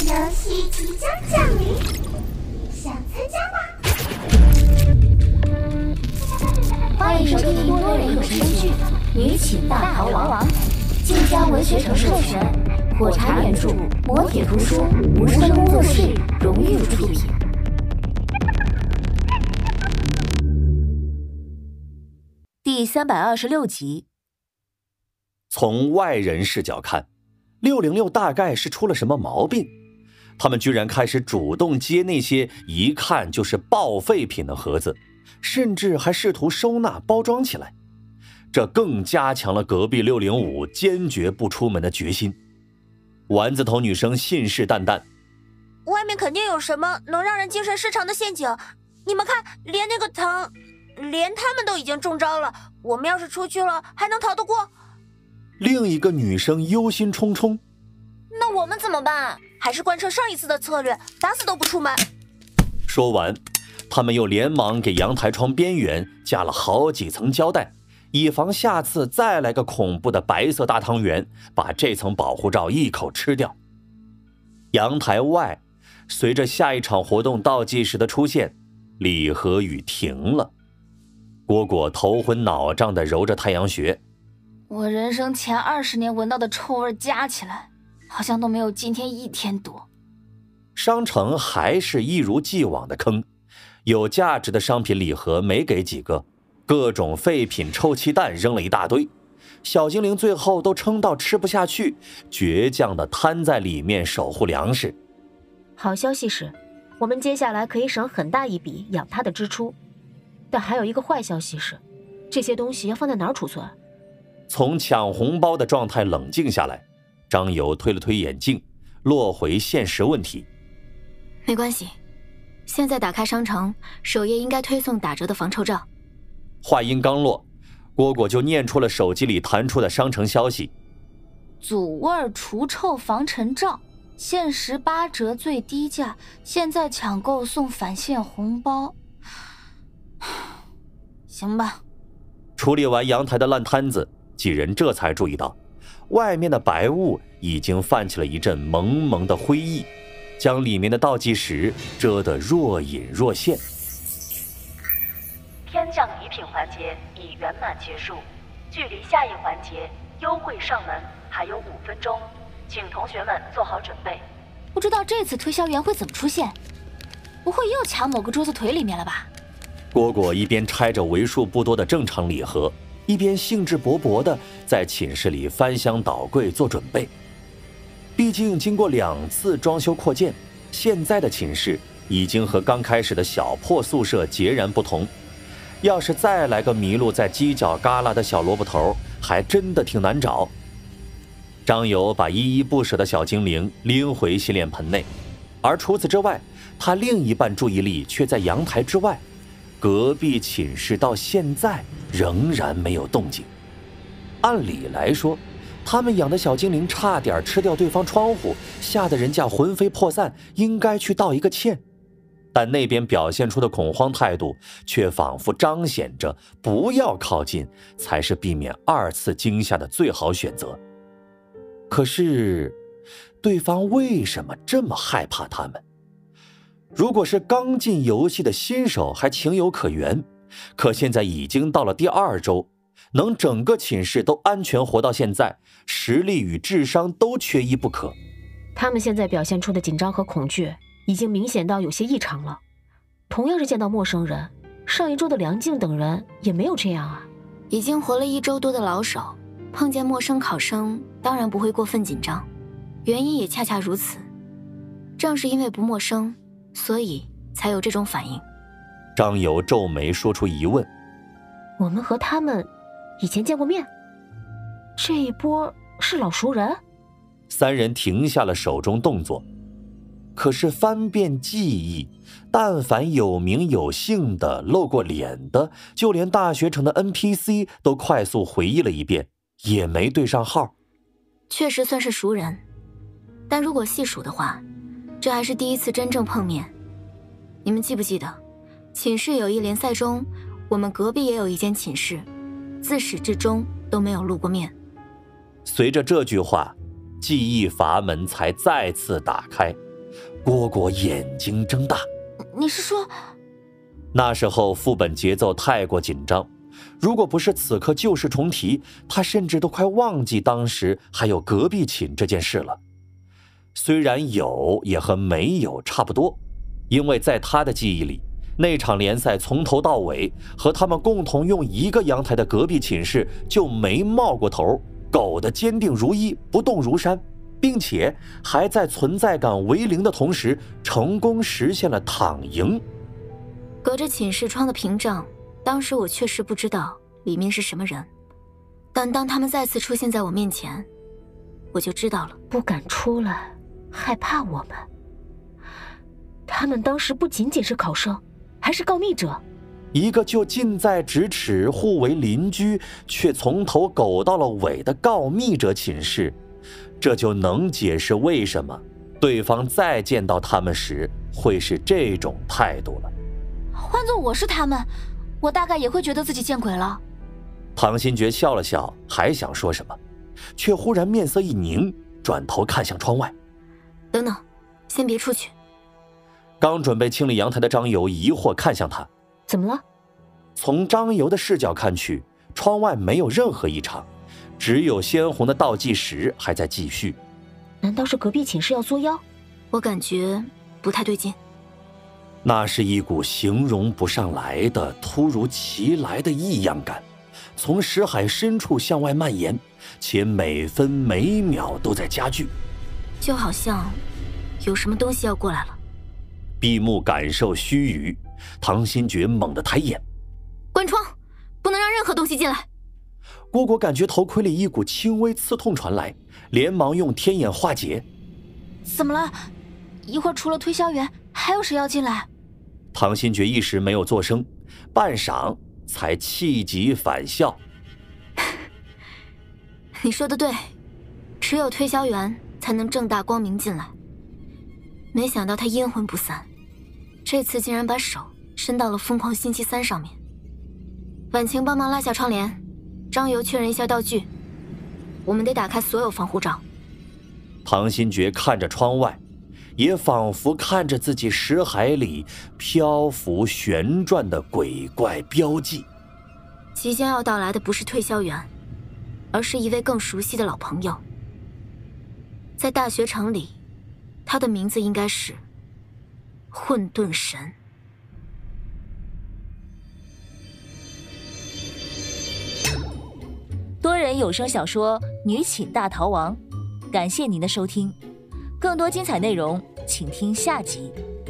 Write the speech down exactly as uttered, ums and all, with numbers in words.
游戏即将降临，想参加吗？ 欢迎收听多人有声剧《女寝大逃亡》，晋江文学城授权，火柴原著，磨铁图书，无声工作室荣誉出品。第三百二十六集。 从外人视角看，六零六大概是出了什么毛病，他们居然开始主动接那些一看就是报废品的盒子，甚至还试图收纳包装起来，这更加强了隔壁六零五坚决不出门的决心。丸子头女生信誓旦旦， 外面肯定有什么能让人精神失常的陷阱，你们看，连那个藤连他们都已经中招了，我们要是出去了还能逃得过？ 另一个女生忧心忡忡， 那我们怎么办？还是贯彻上一次的策略，打死都不出门。 说完他们又连忙给阳台窗边缘加了好几层胶带，以防下次再来个恐怖的白色大汤圆，把这层保护罩一口吃掉。阳台外，随着下一场活动倒计时的出现，李和雨停了。蝈蝈头昏脑胀地揉着太阳穴， 我人生前二十年闻到的臭味加起来，好像都没有今天一天多。 商城还是一如既往的坑，有价值的商品礼盒没给几个，各种废品臭气弹扔了一大堆，小精灵最后都撑到吃不下去，倔强地瘫在里面守护粮食。 好消息是，我们接下来可以省很大一笔养它的支出，但还有一个坏消息是，这些东西要放在哪儿储存？ 从抢红包的状态冷静下来，张游推了推眼镜，落回现实问题。 没关系，现在打开商城，首页应该推送打折的防臭罩。 话音刚落，蝈蝈就念出了手机里弹出的商城消息： 祖味除臭防尘罩，限时八折最低价，现在抢购送返现红包。行吧。 处理完阳台的烂摊子，几人这才注意到，外面的白雾已经泛起了一阵蒙蒙的灰翳，将里面的倒计时遮得若隐若现。 天降礼品环节已圆满结束，距离下一环节优惠上门还有五分钟，请同学们做好准备。 不知道这次推销员会怎么出现，不会又卡某个桌子腿里面了吧？ 蝈蝈一边拆着为数不多的正常礼盒，一边兴致勃勃地在寝室里翻箱倒柜做准备。毕竟经过两次装修扩建，现在的寝室已经和刚开始的小破宿舍截然不同。要是再来个迷路在犄角旮旯的小萝卜头，还真的挺难找。张游把依依不舍的小精灵拎回洗脸盆内，而除此之外，他另一半注意力却在阳台之外。隔壁寝室到现在仍然没有动静。按理来说，他们养的小精灵差点吃掉对方窗户，吓得人家魂飞魄散，应该去道一个歉。但那边表现出的恐慌态度，却仿佛彰显着不要靠近才是避免二次惊吓的最好选择。可是，对方为什么这么害怕他们？如果是刚进游戏的新手还情有可原，可现在已经到了第二周，能整个寝室都安全活到现在，实力与智商都缺一不可。 他们现在表现出的紧张和恐惧已经明显到有些异常了。同样是见到陌生人，上一周的梁静等人也没有这样啊。 已经活了一周多的老手，碰见陌生考生当然不会过分紧张，原因也恰恰如此。正是因为不陌生，所以才有这种反应。 张游皱眉说出疑问： 我们和他们以前见过面？这一波是老熟人？ 三人停下了手中动作，可是翻遍记忆，但凡有名有姓的露过脸的，就连大学城的 N P C 都快速回忆了一遍，也没对上号。 确实算是熟人，但如果细数的话，这还是第一次真正碰面。你们记不记得，寝室友谊联赛中，我们隔壁也有一间寝室，自始至终都没有露过面。 随着这句话，记忆阀门才再次打开。 蝈蝈眼睛睁大。 你是说？ 那时候副本节奏太过紧张，如果不是此刻旧事重提，他甚至都快忘记当时还有隔壁寝这件事了。虽然有，也和没有差不多，因为在他的记忆里，那场联赛从头到尾和他们共同用一个阳台的隔壁寝室就没冒过头，苟得坚定如一，不动如山，并且还在存在感为零的同时，成功实现了躺赢。 隔着寝室窗的屏障，当时我确实不知道里面是什么人，但当他们再次出现在我面前，我就知道了。 不敢出来，害怕我们。他们当时不仅仅是考生，还是告密者。 一个就近在咫尺、互为邻居，却从头苟到了尾的告密者寝室，这就能解释为什么对方再见到他们时会是这种态度了。 换做我是他们，我大概也会觉得自己见鬼了。 唐新觉笑了笑，还想说什么，却忽然面色一凝，转头看向窗外。 等等，先别出去。 刚准备清理阳台的张游疑惑看向他。 怎么了？ 从张游的视角看去，窗外没有任何异常，只有鲜红的倒计时还在继续。 难道是隔壁寝室要作妖？ 我感觉不太对劲。 那是一股形容不上来的突如其来的异样感，从识海深处向外蔓延，且每分每秒都在加剧， 就好像有什么东西要过来了。 闭目感受须臾，唐新觉猛地抬眼， 关窗，不能让任何东西进来。 蝈蝈感觉头盔里一股轻微刺痛传来，连忙用天眼化解。 怎么了？一会儿除了推销员，还有谁要进来？ 唐新觉一时没有作声，半晌才气急反笑。 你说的对，只有推销员才能正大光明进来。没想到他阴魂不散，这次竟然把手伸到了疯狂星期三上面。婉晴帮忙拉下窗帘，张游确认一下道具，我们得打开所有防护罩。 唐新觉看着窗外，也仿佛看着自己识海里漂浮旋转的鬼怪标记。 即将要到来的不是推销员，而是一位更熟悉的老朋友。在大学城里，他的名字应该是混沌神。 多人有声小说《女寝大逃亡》，感谢您的收听，更多精彩内容请听下集。